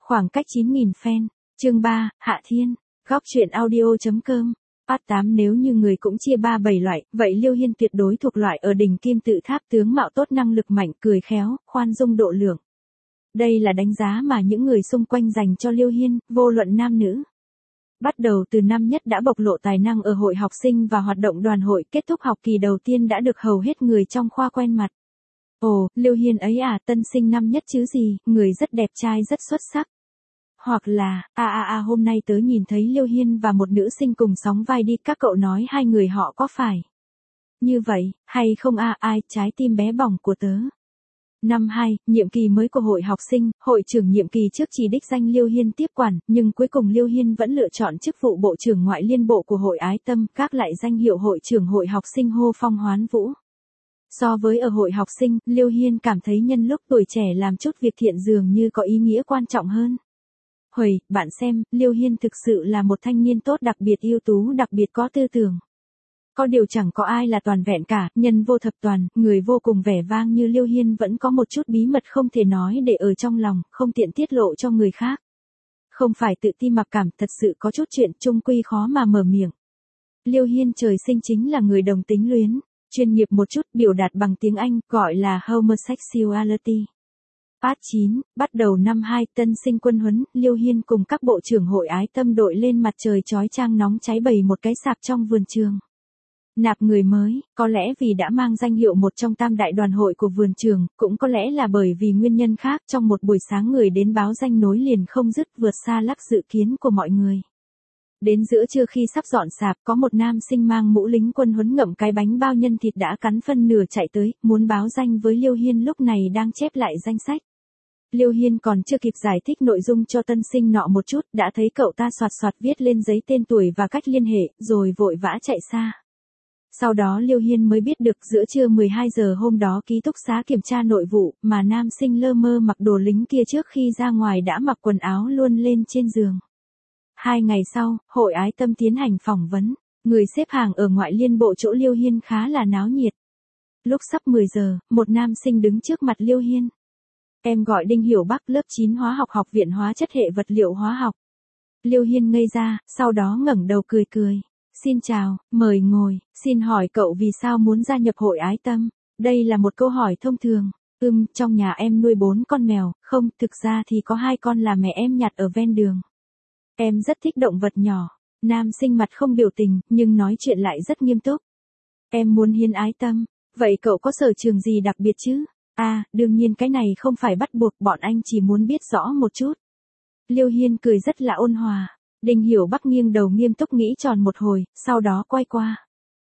Khoảng cách 9.000 fan. Chương 3, Hạ Thiên. Góc truyện audio.com. Part 8. Nếu như người cũng chia 3-7 loại, vậy Liêu Hiên tuyệt đối thuộc loại ở đỉnh kim tự tháp, tướng mạo tốt, năng lực mạnh, cười khéo, khoan dung độ lượng. Đây là đánh giá mà những người xung quanh dành cho Liêu Hiên, vô luận nam nữ. Bắt đầu từ năm nhất đã bộc lộ tài năng ở hội học sinh và hoạt động đoàn hội, kết thúc học kỳ đầu tiên đã được hầu hết người trong khoa quen mặt. Ồ, Liêu Hiên ấy à, tân sinh năm nhất chứ gì, người rất đẹp trai, rất xuất sắc. Hoặc là, hôm nay tớ nhìn thấy Liêu Hiên và một nữ sinh cùng sóng vai đi, các cậu nói hai người họ có phải như vậy, hay không ai, trái tim bé bỏng của tớ. Năm 2, nhiệm kỳ mới của hội học sinh, hội trưởng nhiệm kỳ trước chỉ đích danh Liêu Hiên tiếp quản, nhưng cuối cùng Liêu Hiên vẫn lựa chọn chức vụ bộ trưởng ngoại liên bộ của hội Ái Tâm, các lại danh hiệu hội trưởng hội học sinh hô phong hoán vũ. So với ở hội học sinh, Liêu Hiên cảm thấy nhân lúc tuổi trẻ làm chút việc thiện dường như có ý nghĩa quan trọng hơn. Huầy, bạn xem, Liêu Hiên thực sự là một thanh niên tốt, đặc biệt ưu tú, đặc biệt có tư tưởng. Có điều chẳng có ai là toàn vẹn cả, nhân vô thập toàn, người vô cùng vẻ vang như Liêu Hiên vẫn có một chút bí mật không thể nói để ở trong lòng, không tiện tiết lộ cho người khác. Không phải tự ti mặc cảm, thật sự có chút chuyện chung quy khó mà mở miệng. Liêu Hiên trời sinh chính là người đồng tính luyến, chuyên nghiệp một chút, biểu đạt bằng tiếng Anh, gọi là homosexuality. Part 9, bắt đầu năm 2, tân sinh quân huấn, Liêu Hiên cùng các bộ trưởng hội Ái Tâm đội lên mặt trời chói chang nóng cháy bày một cái sạp trong vườn trường. Nạp người mới, có lẽ vì đã mang danh hiệu một trong tam đại đoàn hội của vườn trường, cũng có lẽ là bởi vì nguyên nhân khác, trong một buổi sáng người đến báo danh nối liền không dứt, vượt xa lắc dự kiến của mọi người. Đến giữa trưa khi sắp dọn sạp, có một nam sinh mang mũ lính quân huấn ngậm cái bánh bao nhân thịt đã cắn phân nửa chạy tới, muốn báo danh với Liêu Hiên, lúc này đang chép lại danh sách. Liêu Hiên còn chưa kịp giải thích nội dung cho tân sinh nọ một chút, đã thấy cậu ta soạt soạt viết lên giấy tên tuổi và cách liên hệ, rồi vội vã chạy xa. Sau đó Liêu Hiên mới biết được giữa trưa 12 giờ hôm đó ký túc xá kiểm tra nội vụ, mà nam sinh lơ mơ mặc đồ lính kia trước khi ra ngoài đã mặc quần áo luôn lên trên giường. 2 ngày sau, hội Ái Tâm tiến hành phỏng vấn, người xếp hàng ở ngoại liên bộ chỗ Liêu Hiên khá là náo nhiệt. Lúc sắp 10 giờ, một nam sinh đứng trước mặt Liêu Hiên. Em gọi Đinh Hiểu Bắc, lớp 9 hóa học, học viện hóa chất hệ vật liệu hóa học. Liêu Hiên ngây ra, sau đó ngẩng đầu cười cười. Xin chào, mời ngồi, xin hỏi cậu vì sao muốn gia nhập hội Ái Tâm? Đây là một câu hỏi thông thường. Trong nhà em nuôi 4 con mèo, không, thực ra thì có 2 con là mẹ em nhặt ở ven đường. Em rất thích động vật nhỏ. Nam sinh mặt không biểu tình, nhưng nói chuyện lại rất nghiêm túc. Em muốn hiến Ái Tâm. Vậy cậu có sở trường gì đặc biệt chứ? Đương nhiên cái này không phải bắt buộc, bọn anh chỉ muốn biết rõ một chút. Liêu Hiên cười rất là ôn hòa. Đinh Hiểu Bắc nghiêng đầu nghiêm túc nghĩ tròn một hồi, sau đó quay qua.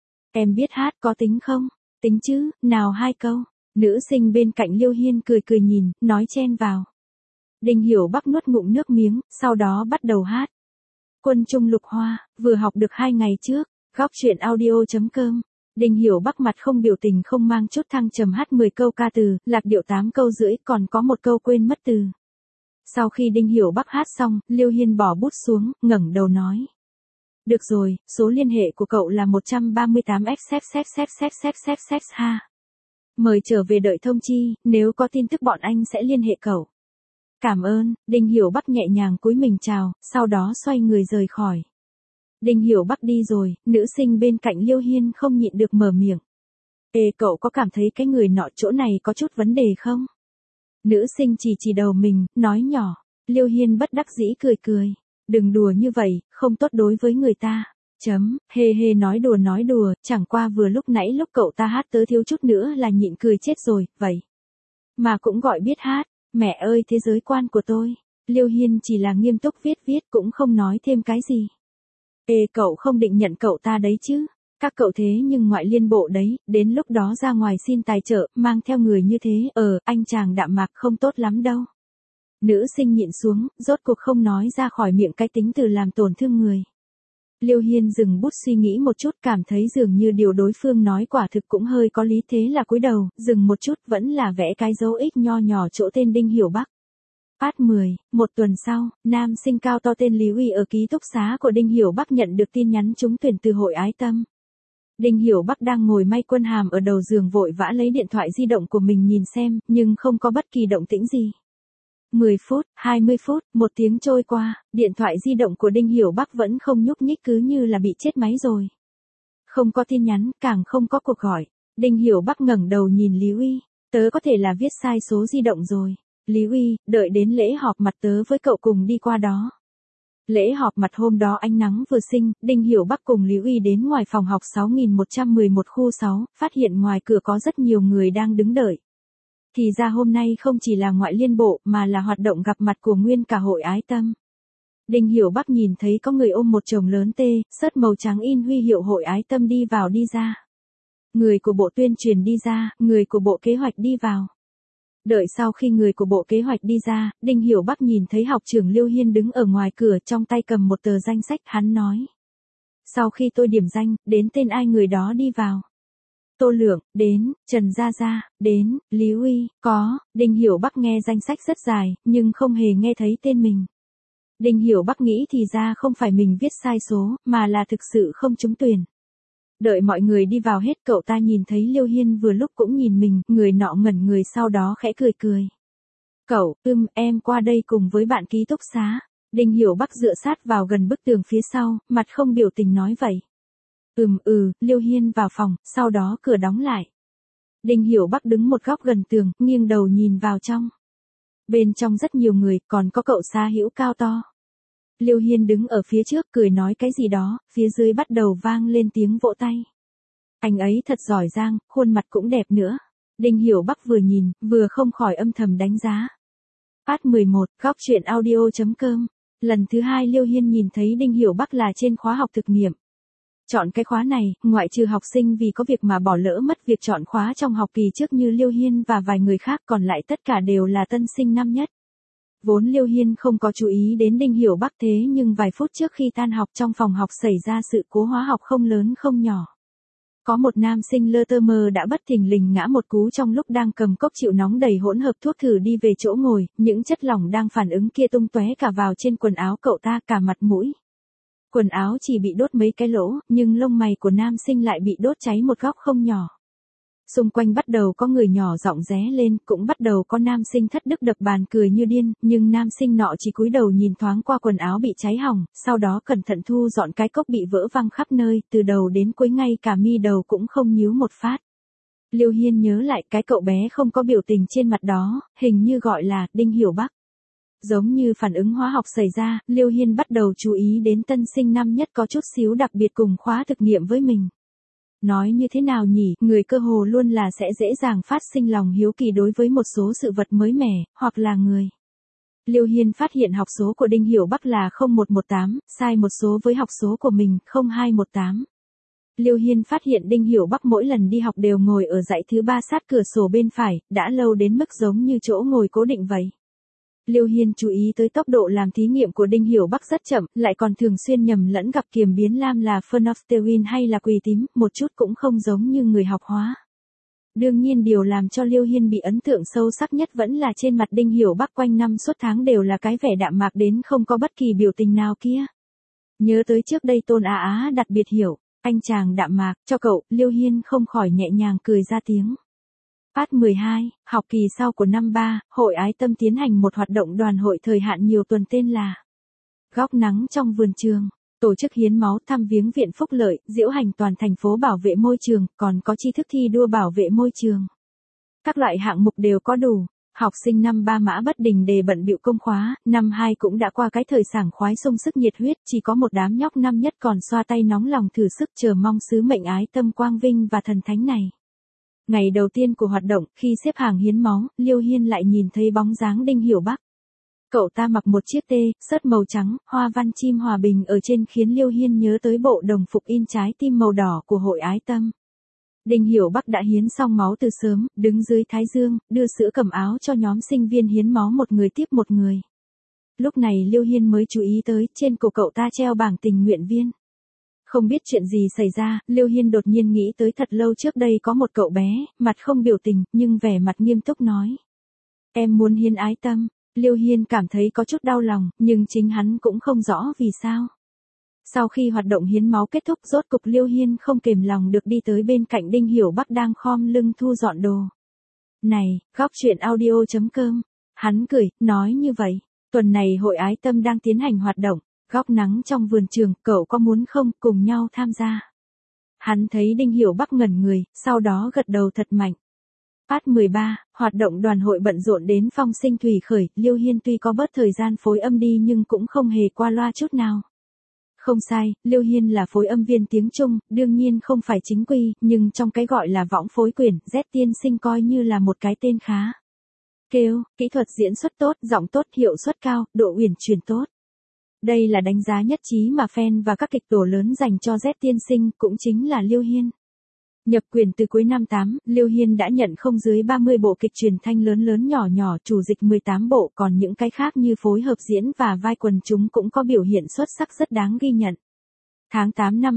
Em biết hát, có tính không? Tính chứ, nào 2 câu. Nữ sinh bên cạnh Liêu Hiên cười cười nhìn, nói chen vào. Đinh Hiểu Bắc nuốt ngụm nước miếng, sau đó bắt đầu hát. Quân Trung Lục Hoa, vừa học được 2 ngày trước. Góc truyện audio.com. Đinh Hiểu Bắc mặt không biểu tình, không mang chút thăng trầm hát 10 câu ca từ, lạc điệu 8 câu rưỡi, còn có một câu quên mất từ. Sau khi Đinh Hiểu Bắc hát xong, Liêu Hiên bỏ bút xuống, ngẩng đầu nói. Được rồi, số liên hệ của cậu là 138X ha. Mời trở về đợi thông chi, nếu có tin tức bọn anh sẽ liên hệ cậu. Cảm ơn, Đinh Hiểu Bắc nhẹ nhàng cúi mình chào, sau đó xoay người rời khỏi. Đinh Hiểu Bắc đi rồi, nữ sinh bên cạnh Liêu Hiên không nhịn được mở miệng. Cậu có cảm thấy cái người nọ chỗ này có chút vấn đề không? Nữ sinh chỉ đầu mình, nói nhỏ. Liêu Hiên bất đắc dĩ cười cười. Đừng đùa như vậy, không tốt đối với người ta. Hê nói đùa, chẳng qua vừa lúc nãy lúc cậu ta hát tớ thiếu chút nữa là nhịn cười chết rồi, vậy. Mà cũng gọi biết hát, mẹ ơi thế giới quan của tôi. Liêu Hiên chỉ là nghiêm túc viết cũng không nói thêm cái gì. Cậu không định nhận cậu ta đấy chứ? Các cậu thế nhưng ngoại liên bộ đấy, đến lúc đó ra ngoài xin tài trợ, mang theo người như thế, anh chàng đạm mạc không tốt lắm đâu. Nữ sinh nhịn xuống, rốt cuộc không nói ra khỏi miệng cái tính từ làm tổn thương người. Liêu Hiên dừng bút suy nghĩ một chút, cảm thấy dường như điều đối phương nói quả thực cũng hơi có lý, thế là cúi đầu, dừng một chút, vẫn là vẽ cái dấu X nho nhỏ chỗ tên Đinh Hiểu Bắc. Part 10, một tuần sau, nam sinh cao to tên Lý Uy ở ký túc xá của Đinh Hiểu Bắc nhận được tin nhắn trúng tuyển từ hội Ái Tâm. Đinh Hiểu Bắc đang ngồi may quân hàm ở đầu giường vội vã lấy điện thoại di động của mình nhìn xem, nhưng không có bất kỳ động tĩnh gì. 10 phút, 20 phút, 1 tiếng trôi qua, điện thoại di động của Đinh Hiểu Bắc vẫn không nhúc nhích, cứ như là bị chết máy rồi. Không có tin nhắn, càng không có cuộc gọi. Đinh Hiểu Bắc ngẩng đầu nhìn Lý Uy, tớ có thể là viết sai số di động rồi. Lý Uy, đợi đến lễ họp mặt tớ với cậu cùng đi qua đó. Lễ họp mặt hôm đó ánh nắng vừa sinh, Đinh Hiểu Bắc cùng Lý Uy đến ngoài phòng học 6111 khu 6, phát hiện ngoài cửa có rất nhiều người đang đứng đợi. Thì ra hôm nay không chỉ là ngoại liên bộ mà là hoạt động gặp mặt của nguyên cả hội ái tâm. Đinh Hiểu Bắc nhìn thấy có người ôm một chồng lớn sớt màu trắng in huy hiệu hội ái tâm đi vào đi ra. Người của bộ tuyên truyền đi ra, người của bộ kế hoạch đi vào. Đợi sau khi người của bộ kế hoạch đi ra, Đinh Hiểu Bắc nhìn thấy học trưởng Liêu Hiên đứng ở ngoài cửa trong tay cầm một tờ danh sách, hắn nói. Sau khi tôi điểm danh, đến tên ai người đó đi vào. Tô Lượng, đến, Trần Gia Gia, đến, Lý Uy, có, Đinh Hiểu Bắc nghe danh sách rất dài, nhưng không hề nghe thấy tên mình. Đinh Hiểu Bắc nghĩ thì ra không phải mình viết sai số, mà là thực sự không trúng tuyển. Đợi mọi người đi vào hết, cậu ta nhìn thấy Liêu Hiên vừa lúc cũng nhìn mình, người nọ ngẩn người sau đó khẽ cười cười. Cậu, em qua đây cùng với bạn ký túc xá. Đinh Hiểu Bắc dựa sát vào gần bức tường phía sau, mặt không biểu tình nói vậy. Liêu Hiên vào phòng, sau đó cửa đóng lại. Đinh Hiểu Bắc đứng một góc gần tường, nghiêng đầu nhìn vào trong. Bên trong rất nhiều người, còn có cậu Sa Hữu cao to. Liêu Hiên đứng ở phía trước cười nói cái gì đó, phía dưới bắt đầu vang lên tiếng vỗ tay. Anh ấy thật giỏi giang, khuôn mặt cũng đẹp nữa. Đinh Hiểu Bắc vừa nhìn, vừa không khỏi âm thầm đánh giá. Part 11, góc truyện audio.com. Lần thứ 2 Liêu Hiên nhìn thấy Đinh Hiểu Bắc là trên khóa học thực nghiệm. Chọn cái khóa này, ngoại trừ học sinh vì có việc mà bỏ lỡ mất việc chọn khóa trong học kỳ trước như Liêu Hiên và vài người khác, còn lại tất cả đều là tân sinh năm nhất. Vốn Liêu Hiên không có chú ý đến Đinh Hiểu Bắc, thế nhưng vài phút trước khi tan học trong phòng học xảy ra sự cố hóa học không lớn không nhỏ. Có một nam sinh lơ tơ mơ đã bất thình lình ngã một cú trong lúc đang cầm cốc chịu nóng đầy hỗn hợp thuốc thử đi về chỗ ngồi, những chất lỏng đang phản ứng kia tung tóe cả vào trên quần áo cậu ta, cả mặt mũi. Quần áo chỉ bị đốt mấy cái lỗ, nhưng lông mày của nam sinh lại bị đốt cháy một góc không nhỏ. Xung quanh bắt đầu có người nhỏ giọng ré lên, cũng bắt đầu có nam sinh thất đức đập bàn cười như điên, nhưng nam sinh nọ chỉ cúi đầu nhìn thoáng qua quần áo bị cháy hỏng, sau đó cẩn thận thu dọn cái cốc bị vỡ văng khắp nơi, từ đầu đến cuối ngay cả mi đầu cũng không nhíu một phát. Liêu Hiên nhớ lại cái cậu bé không có biểu tình trên mặt đó, hình như gọi là Đinh Hiểu Bắc. Giống như phản ứng hóa học xảy ra, Liêu Hiên bắt đầu chú ý đến tân sinh năm nhất có chút xíu đặc biệt cùng khóa thực nghiệm với mình. Nói như thế nào nhỉ, người cơ hồ luôn là sẽ dễ dàng phát sinh lòng hiếu kỳ đối với một số sự vật mới mẻ, hoặc là người. Liêu Hiên phát hiện học số của Đinh Hiểu Bắc là 0118, sai một số với học số của mình, 0218. Liêu Hiên phát hiện Đinh Hiểu Bắc mỗi lần đi học đều ngồi ở dãy thứ 3 sát cửa sổ bên phải, đã lâu đến mức giống như chỗ ngồi cố định vậy. Liêu Hiên chú ý tới tốc độ làm thí nghiệm của Đinh Hiểu Bắc rất chậm, lại còn thường xuyên nhầm lẫn gặp kiềm biến lam là phenolphthalein hay là quỳ tím, một chút cũng không giống như người học hóa. Đương nhiên điều làm cho Liêu Hiên bị ấn tượng sâu sắc nhất vẫn là trên mặt Đinh Hiểu Bắc quanh năm suốt tháng đều là cái vẻ đạm mạc đến không có bất kỳ biểu tình nào kia. Nhớ tới trước đây Tôn Á Á đặc biệt hiểu, anh chàng đạm mạc, cho cậu, Liêu Hiên không khỏi nhẹ nhàng cười ra tiếng. Part 12, học kỳ sau của năm 3, Hội Ái Tâm tiến hành một hoạt động đoàn hội thời hạn nhiều tuần tên là Góc nắng trong vườn trường, tổ chức hiến máu thăm viếng viện phúc lợi, diễu hành toàn thành phố bảo vệ môi trường, còn có tri thức thi đua bảo vệ môi trường. Các loại hạng mục đều có đủ. Học sinh năm 3 mã bất đình đề bận bịu công khóa, năm 2 cũng đã qua cái thời sảng khoái sung sức nhiệt huyết, chỉ có một đám nhóc năm nhất còn xoa tay nóng lòng thử sức chờ mong sứ mệnh ái tâm quang vinh và thần thánh này. Ngày đầu tiên của hoạt động, khi xếp hàng hiến máu, Liêu Hiên lại nhìn thấy bóng dáng Đinh Hiểu Bắc. Cậu ta mặc một chiếc sớt màu trắng, hoa văn chim hòa bình ở trên khiến Liêu Hiên nhớ tới bộ đồng phục in trái tim màu đỏ của Hội Ái Tâm. Đinh Hiểu Bắc đã hiến xong máu từ sớm, đứng dưới thái dương, đưa sữa cầm áo cho nhóm sinh viên hiến máu một người tiếp một người. Lúc này Liêu Hiên mới chú ý tới, trên cổ cậu ta treo bảng tình nguyện viên. Không biết chuyện gì xảy ra, Liêu Hiên đột nhiên nghĩ tới thật lâu trước đây có một cậu bé, mặt không biểu tình, nhưng vẻ mặt nghiêm túc nói. Em muốn hiến ái tâm. Liêu Hiên cảm thấy có chút đau lòng, nhưng chính hắn cũng không rõ vì sao. Sau khi hoạt động hiến máu kết thúc, rốt cục Liêu Hiên không kềm lòng được đi tới bên cạnh Đinh Hiểu Bắc đang khom lưng thu dọn đồ. Này, góc truyện audio.com. Hắn cười, nói như vậy, tuần này hội ái tâm đang tiến hành hoạt động, góc nắng trong vườn trường, cậu có muốn không cùng nhau tham gia? Hắn thấy Đinh Hiểu Bắc ngẩn người, sau đó gật đầu thật mạnh. Part 13, hoạt động đoàn hội bận rộn đến phong sinh thủy khởi, Liêu Hiên tuy có bớt thời gian phối âm đi nhưng cũng không hề qua loa chút nào. Không sai, Liêu Hiên là phối âm viên tiếng Trung, đương nhiên không phải chính quy, nhưng trong cái gọi là võng phối quyển, Z tiên sinh coi như là một cái tên khá. Kêu, kỹ thuật diễn xuất tốt, giọng tốt, hiệu suất cao, độ uyển chuyển tốt. Đây là đánh giá nhất trí mà fan và các kịch tổ lớn dành cho Z tiên sinh, cũng chính là Liêu Hiên. Nhập quyền từ cuối năm 8, Liêu Hiên đã nhận không dưới 30 bộ kịch truyền thanh lớn lớn nhỏ nhỏ, chủ dịch 18 bộ, còn những cái khác như phối hợp diễn và vai quần chúng cũng có biểu hiện xuất sắc rất đáng ghi nhận. Tháng 8 năm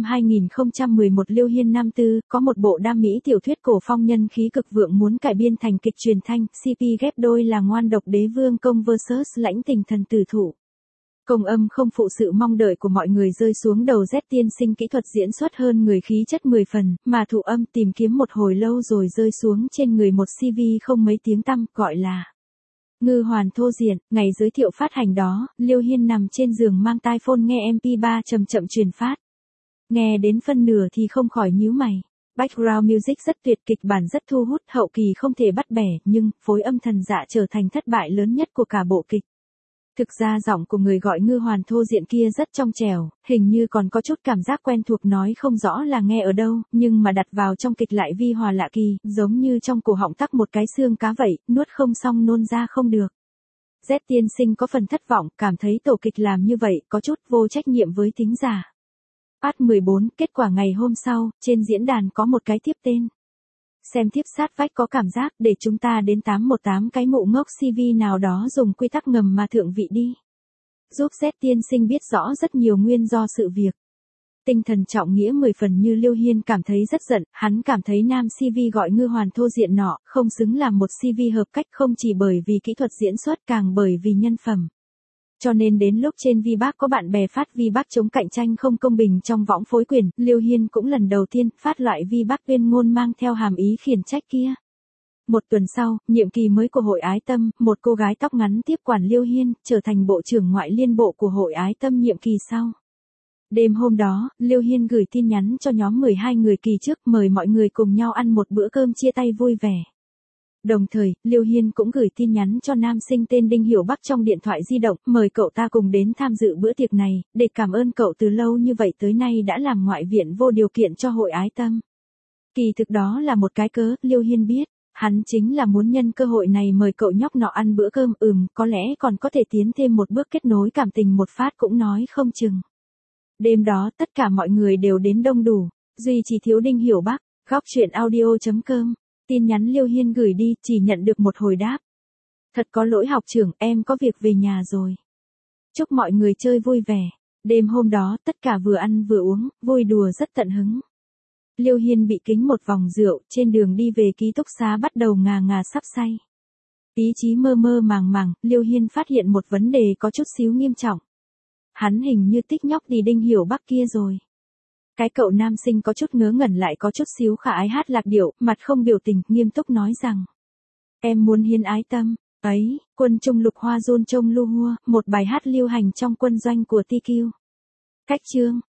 2011 Liêu Hiên năm tư, có một bộ đam mỹ tiểu thuyết cổ phong nhân khí cực vượng muốn cải biên thành kịch truyền thanh, CP ghép đôi là Ngoan độc đế vương công vs Lãnh tình thần tử thủ. Công âm không phụ sự mong đợi của mọi người rơi xuống đầu Z tiên sinh, kỹ thuật diễn xuất hơn người, khí chất 10 phần, mà thủ âm tìm kiếm một hồi lâu rồi rơi xuống trên người một CV không mấy tiếng tăm, gọi là Ngư Hoàn Thô Diện. Ngày giới thiệu phát hành đó, Liêu Hiên nằm trên giường mang tai phone nghe MP3 chậm chậm truyền phát. Nghe đến phân nửa thì không khỏi nhíu mày. Background music rất tuyệt, kịch bản rất thu hút, hậu kỳ không thể bắt bẻ, nhưng phối âm thần dạ trở thành thất bại lớn nhất của cả bộ kịch. Thực ra giọng của người gọi Ngư Hoàn Thô Diện kia rất trong trẻo, hình như còn có chút cảm giác quen thuộc, nói không rõ là nghe ở đâu, nhưng mà đặt vào trong kịch lại vi hòa lạ kỳ, giống như trong cổ họng tắc một cái xương cá vậy, nuốt không xong nôn ra không được. Z tiên sinh có phần thất vọng, cảm thấy tổ kịch làm như vậy có chút vô trách nhiệm với thính giả. Part 14, kết quả ngày hôm sau, trên diễn đàn có một cái tiếp tên. Xem tiếp sát vách có cảm giác để chúng ta đến 818 cái mụ ngốc CV nào đó dùng quy tắc ngầm mà thượng vị đi. Giúp Z tiên sinh biết rõ rất nhiều nguyên do sự việc. Tinh thần trọng nghĩa 10 phần như Liêu Hiên cảm thấy rất giận, hắn cảm thấy nam CV gọi Ngư Hoàn Thô Diện nọ, không xứng làm một CV hợp cách, không chỉ bởi vì kỹ thuật diễn xuất càng bởi vì nhân phẩm. Cho nên đến lúc trên VBAC có bạn bè phát VBAC chống cạnh tranh không công bình trong võng phối quyền, Liêu Hiên cũng lần đầu tiên phát loại VBAC tuyên ngôn mang theo hàm ý khiển trách kia. Một tuần sau, nhiệm kỳ mới của Hội Ái Tâm, một cô gái tóc ngắn tiếp quản Liêu Hiên, trở thành bộ trưởng ngoại liên bộ của Hội Ái Tâm nhiệm kỳ sau. Đêm hôm đó, Liêu Hiên gửi tin nhắn cho nhóm 12 người kỳ trước, mời mọi người cùng nhau ăn một bữa cơm chia tay vui vẻ. Đồng thời, Liêu Hiên cũng gửi tin nhắn cho nam sinh tên Đinh Hiểu Bắc trong điện thoại di động, mời cậu ta cùng đến tham dự bữa tiệc này, để cảm ơn cậu từ lâu như vậy tới nay đã làm ngoại viện vô điều kiện cho Hội Ái Tâm. Kỳ thực đó là một cái cớ, Liêu Hiên biết, hắn chính là muốn nhân cơ hội này mời cậu nhóc nọ ăn bữa cơm, có lẽ còn có thể tiến thêm một bước kết nối cảm tình một phát cũng nói không chừng. Đêm đó tất cả mọi người đều đến đông đủ, duy chỉ thiếu Đinh Hiểu Bắc. Góc truyện audio.com. Tin nhắn Liêu Hiên gửi đi, chỉ nhận được một hồi đáp. Thật có lỗi học trưởng, em có việc về nhà rồi. Chúc mọi người chơi vui vẻ. Đêm hôm đó, tất cả vừa ăn vừa uống, vui đùa rất tận hứng. Liêu Hiên bị kính một vòng rượu, trên đường đi về ký túc xá bắt đầu ngà ngà sắp say. Ý chí mơ mơ màng màng, Liêu Hiên phát hiện một vấn đề có chút xíu nghiêm trọng. Hắn hình như tích nhóc đi Đinh Hiểu Bắc kia rồi. Cái cậu nam sinh có chút ngớ ngẩn lại có chút xíu khả ái hát lạc điệu, mặt không biểu tình, nghiêm túc nói rằng. Em muốn hiến ái tâm, ấy, quân trung lục hoa rôn trông lu hua, một bài hát lưu hành trong quân doanh của TQ. Cách chương,